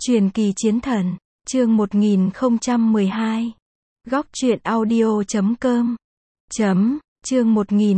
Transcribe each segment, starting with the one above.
Truyền kỳ chiến thần, chương 1012. Góc truyện audio.com. Chương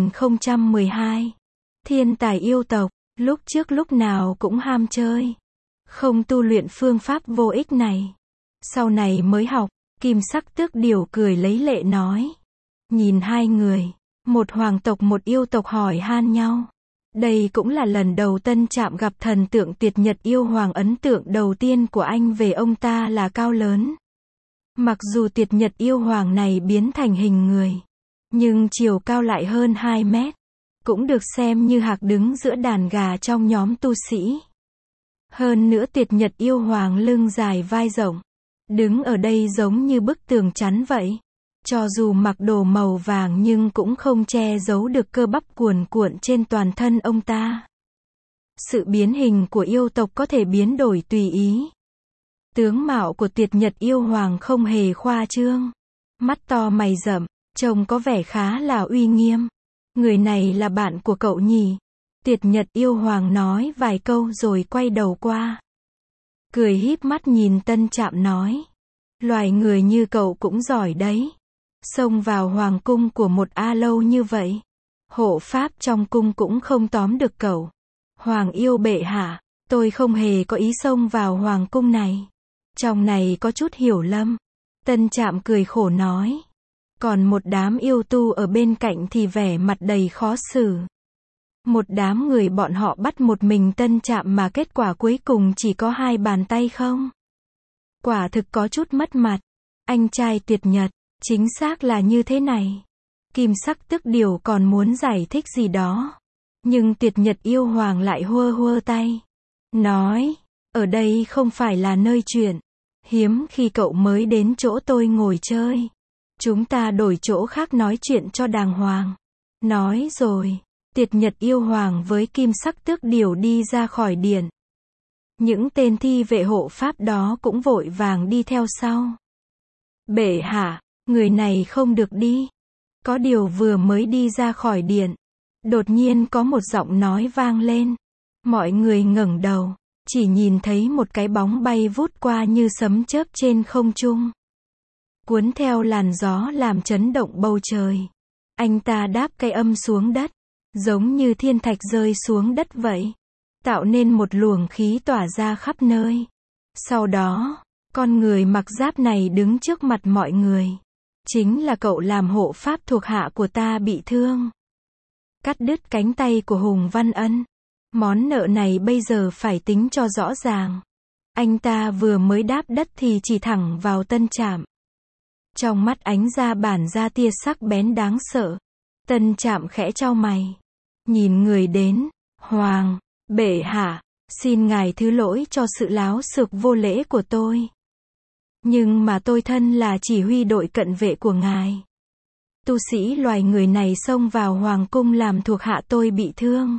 1012. Thiên tài yêu tộc, lúc trước lúc nào cũng ham chơi. Không tu luyện phương pháp vô ích này. Sau này mới học, Kim Sắc Tước Điểu cười lấy lệ nói. Nhìn hai người, một hoàng tộc một yêu tộc hỏi han nhau. Đây cũng là lần đầu Tân Trạm gặp thần tượng Tiệt Nhật Yêu Hoàng, ấn tượng đầu tiên của anh về ông ta là cao lớn. Mặc dù Tiệt Nhật Yêu Hoàng này biến thành hình người, nhưng chiều cao lại hơn 2 mét. Cũng được xem như hạc đứng giữa đàn gà trong nhóm tu sĩ. Hơn nữa Tiệt Nhật Yêu Hoàng lưng dài vai rộng, đứng ở đây giống như bức tường chắn vậy. Cho dù mặc đồ màu vàng nhưng cũng không che giấu được cơ bắp cuồn cuộn trên toàn thân ông ta. Sự biến hình của yêu tộc có thể biến đổi tùy ý. Tướng mạo của Tiệt Nhật Yêu Hoàng không hề khoa trương. Mắt to mày rậm, trông có vẻ khá là uy nghiêm. Người này là bạn của cậu nhỉ? Tiệt Nhật Yêu Hoàng nói vài câu rồi quay đầu qua. Cười híp mắt nhìn Tân Trạm nói. Loài người như cậu cũng giỏi đấy. Xông vào hoàng cung của một A Lâu như vậy. Hộ pháp trong cung cũng không tóm được cậu. Hoàng yêu bệ hạ, tôi không hề có ý xông vào hoàng cung này. Trong này có chút hiểu lầm. Tân Trạm cười khổ nói. Còn một đám yêu tu ở bên cạnh thì vẻ mặt đầy khó xử. Một đám người bọn họ bắt một mình Tân Trạm mà kết quả cuối cùng chỉ có 2 bàn tay không. Quả thực có chút mất mặt. Anh trai Tiệt Nhật, chính xác là như thế này. Kim Sắc Tước Điểu còn muốn giải thích gì đó. Nhưng Tiệt Nhật Yêu Hoàng lại hua tay. Nói, ở đây không phải là nơi chuyện. Hiếm khi cậu mới đến chỗ tôi ngồi chơi. Chúng ta đổi chỗ khác nói chuyện cho đàng hoàng. Nói rồi, Tiệt Nhật Yêu Hoàng với Kim Sắc Tước Điểu đi ra khỏi điện. Những tên thi vệ hộ pháp đó cũng vội vàng đi theo sau. Bệ hạ, người này không được đi. Có điều vừa mới đi ra khỏi điện, đột nhiên có một giọng nói vang lên. Mọi người ngẩng đầu, chỉ nhìn thấy một cái bóng bay vút qua như sấm chớp trên không trung. Cuốn theo làn gió làm chấn động bầu trời. Anh ta đáp cái âm xuống đất, giống như thiên thạch rơi xuống đất vậy, tạo nên một luồng khí tỏa ra khắp nơi. Sau đó, con người mặc giáp này đứng trước mặt mọi người. Chính là cậu làm hộ pháp thuộc hạ của ta bị thương. Cắt đứt cánh tay của Hùng Văn Ân. Món nợ này bây giờ phải tính cho rõ ràng. Anh ta vừa mới đáp đất thì chỉ thẳng vào Tân Trạm. Trong mắt ánh ra bản ra tia sắc bén đáng sợ. Tân Trạm khẽ chau mày. Nhìn người đến. Hoàng, bệ hạ, xin ngài thứ lỗi cho sự láo xược vô lễ của tôi. Nhưng mà tôi thân là chỉ huy đội cận vệ của ngài. Tu sĩ loài người này xông vào hoàng cung làm thuộc hạ tôi bị thương.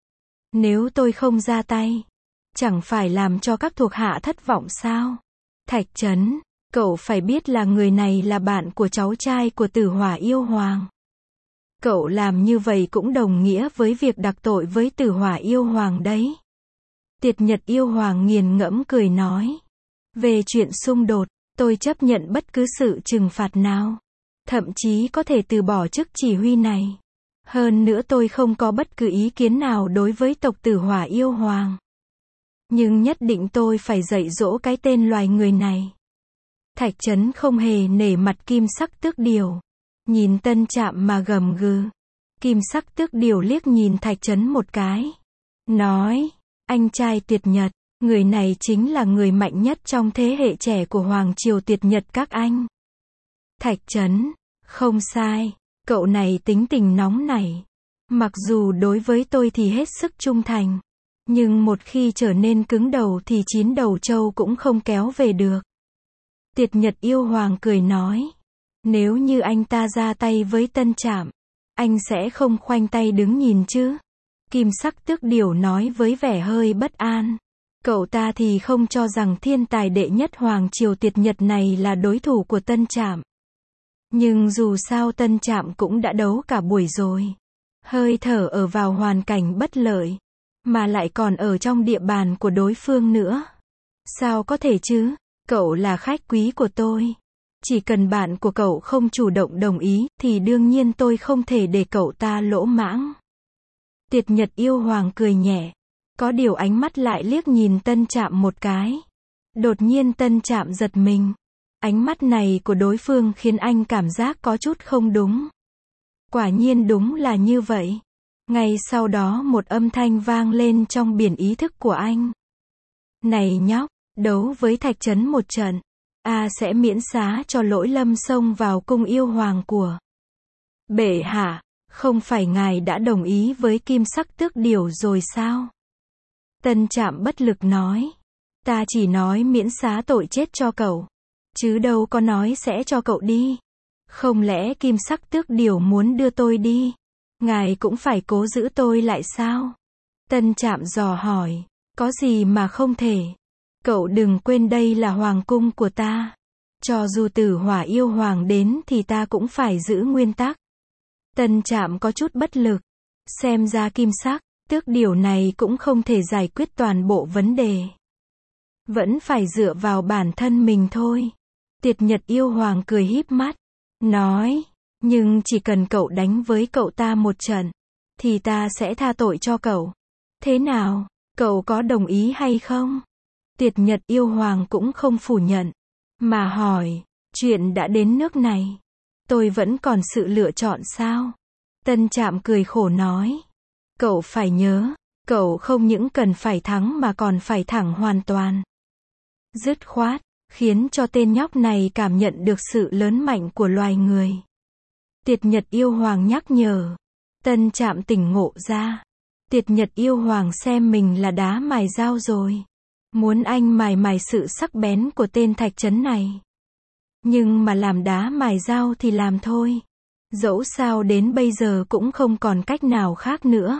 Nếu tôi không ra tay, chẳng phải làm cho các thuộc hạ thất vọng sao? Thạch Trấn, cậu phải biết là người này là bạn của cháu trai của Tử Hỏa Yêu Hoàng. Cậu làm như vậy cũng đồng nghĩa với việc đặc tội với Tử Hỏa Yêu Hoàng đấy. Tiệt Nhật Yêu Hoàng nghiền ngẫm cười nói. Về chuyện xung đột, tôi chấp nhận bất cứ sự trừng phạt nào. Thậm chí có thể từ bỏ chức chỉ huy này. Hơn nữa tôi không có bất cứ ý kiến nào đối với tộc Tử Hỏa Yêu Hoàng. Nhưng nhất định tôi phải dạy dỗ cái tên loài người này. Thạch Trấn không hề nể mặt Kim Sắc Tước Điểu. Nhìn Tân Trạm mà gầm gừ. Kim Sắc Tước Điểu liếc nhìn Thạch Trấn một cái. Nói, anh trai Tiệt Nhật, người này chính là người mạnh nhất trong thế hệ trẻ của Hoàng Triều Tiệt Nhật các anh. Thạch Trấn, không sai, cậu này tính tình nóng nảy. Mặc dù đối với tôi thì hết sức trung thành. Nhưng một khi trở nên cứng đầu thì 9 đầu trâu cũng không kéo về được. Tiệt Nhật Yêu Hoàng cười nói. Nếu như anh ta ra tay với Tân Trạm, anh sẽ không khoanh tay đứng nhìn chứ? Kim Sắc Tước Điểu nói với vẻ hơi bất an. Cậu ta thì không cho rằng thiên tài đệ nhất Hoàng Triều Tiệt Nhật này là đối thủ của Tân Trạm. Nhưng dù sao Tân Trạm cũng đã đấu cả buổi rồi. Hơi thở ở vào hoàn cảnh bất lợi. Mà lại còn ở trong địa bàn của đối phương nữa. Sao có thể chứ? Cậu là khách quý của tôi. Chỉ cần bạn của cậu không chủ động đồng ý, thì đương nhiên tôi không thể để cậu ta lỗ mãng. Tiệt Nhật Yêu Hoàng cười nhẹ. Có điều ánh mắt lại liếc nhìn Tân Trạm một cái. Đột nhiên Tân Trạm giật mình. Ánh mắt này của đối phương khiến anh cảm giác có chút không đúng. Quả nhiên đúng là như vậy. Ngay sau đó một âm thanh vang lên trong biển ý thức của anh. Này nhóc, đấu với Thạch Trấn một trận. Sẽ miễn xá cho Lỗi Lâm xông vào cung yêu hoàng của bệ hạ. Không phải ngài đã đồng ý với Kim Sắc Tước Điểu rồi sao? Tân Trạm bất lực nói. Ta chỉ nói miễn xá tội chết cho cậu. Chứ đâu có nói sẽ cho cậu đi. Không lẽ Kim Sắc Tước Điểu muốn đưa tôi đi? Ngài cũng phải cố giữ tôi lại sao? Tân Trạm dò hỏi. Có gì mà không thể? Cậu đừng quên đây là hoàng cung của ta. Cho dù Tử Hỏa Yêu Hoàng đến thì ta cũng phải giữ nguyên tắc. Tân Trạm có chút bất lực. Xem ra Kim Sắc Tước Điểu này cũng không thể giải quyết toàn bộ vấn đề. Vẫn phải dựa vào bản thân mình thôi. Tiệt Nhật Yêu Hoàng cười híp mắt. Nói, nhưng chỉ cần cậu đánh với cậu ta một trận, thì ta sẽ tha tội cho cậu. Thế nào, cậu có đồng ý hay không? Tiệt Nhật Yêu Hoàng cũng không phủ nhận, mà hỏi, chuyện đã đến nước này, tôi vẫn còn sự lựa chọn sao? Tân Trạm cười khổ nói, cậu phải nhớ, cậu không những cần phải thắng mà còn phải thẳng hoàn toàn. Dứt khoát, khiến cho tên nhóc này cảm nhận được sự lớn mạnh của loài người. Tiệt Nhật Yêu Hoàng nhắc nhở. Tân Trạm tỉnh ngộ ra. Tiệt Nhật Yêu Hoàng xem mình là đá mài dao rồi. Muốn anh mài mài sự sắc bén của tên Thạch Trấn này. Nhưng mà làm đá mài dao thì làm thôi. Dẫu sao đến bây giờ cũng không còn cách nào khác nữa.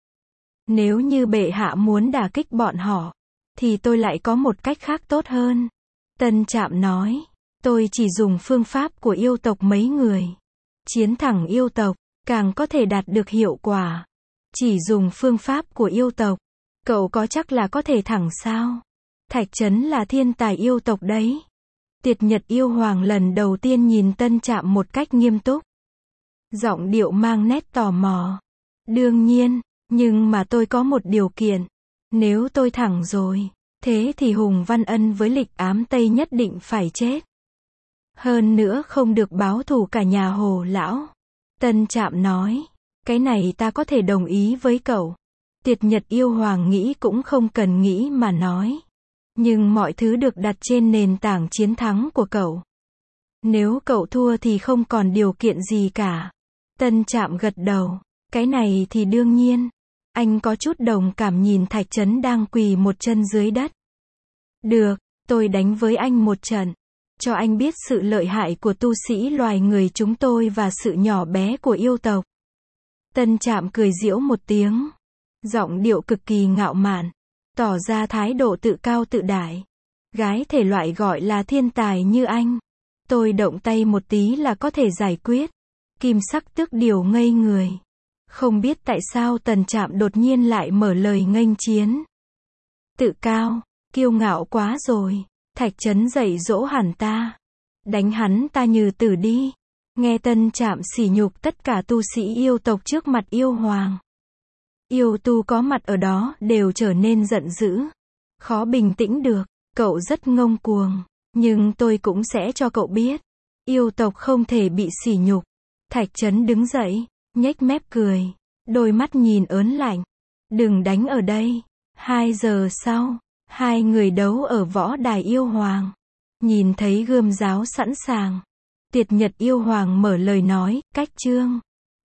Nếu như bệ hạ muốn đả kích bọn họ, thì tôi lại có một cách khác tốt hơn. Tân Trạm nói, tôi chỉ dùng phương pháp của yêu tộc mấy người. Chiến thẳng yêu tộc, càng có thể đạt được hiệu quả. Chỉ dùng phương pháp của yêu tộc, cậu có chắc là có thể thẳng sao? Thạch Trấn là thiên tài yêu tộc đấy. Tiệt Nhật Yêu Hoàng lần đầu tiên nhìn Tân Trạm một cách nghiêm túc. Giọng điệu mang nét tò mò. Đương nhiên, nhưng mà tôi có một điều kiện. Nếu tôi thẳng rồi, thế thì Hùng Văn Ân với Lịch Ám Tây nhất định phải chết. Hơn nữa không được báo thù cả nhà Hồ lão. Tân Trạm nói, cái này ta có thể đồng ý với cậu. Tiệt Nhật Yêu Hoàng nghĩ cũng không cần nghĩ mà nói. Nhưng mọi thứ được đặt trên nền tảng chiến thắng của cậu. Nếu cậu thua thì không còn điều kiện gì cả. Tân Trạm gật đầu, cái này thì đương nhiên. Anh có chút đồng cảm nhìn Thạch Trấn đang quỳ một chân dưới đất. Được, tôi đánh với anh một trận. Cho anh biết sự lợi hại của tu sĩ loài người chúng tôi và sự nhỏ bé của yêu tộc. Tân Trạm cười giễu một tiếng. Giọng điệu cực kỳ ngạo mạn. Tỏ ra thái độ tự cao tự đại. Gái thể loại gọi là thiên tài như anh. Tôi động tay một tí là có thể giải quyết. Kim Sắc Tước Điểu ngây người. Không biết tại sao Tân Trạm đột nhiên lại mở lời nghênh chiến. Tự cao, kiêu ngạo quá rồi. Thạch Trấn dạy dỗ hẳn ta. Đánh hắn ta như tử đi. Nghe Tân Trạm sỉ nhục tất cả tu sĩ yêu tộc trước mặt yêu hoàng. Yêu tu có mặt ở đó đều trở nên giận dữ. Khó bình tĩnh được, cậu rất ngông cuồng. Nhưng tôi cũng sẽ cho cậu biết. Yêu tộc không thể bị sỉ nhục. Thạch Trấn đứng dậy, nhếch mép cười. Đôi mắt nhìn ớn lạnh. Đừng đánh ở đây. 2 giờ sau, hai người đấu ở võ đài yêu hoàng. Nhìn thấy gươm giáo sẵn sàng. Tiệt Nhật Yêu Hoàng mở lời nói, cách chương.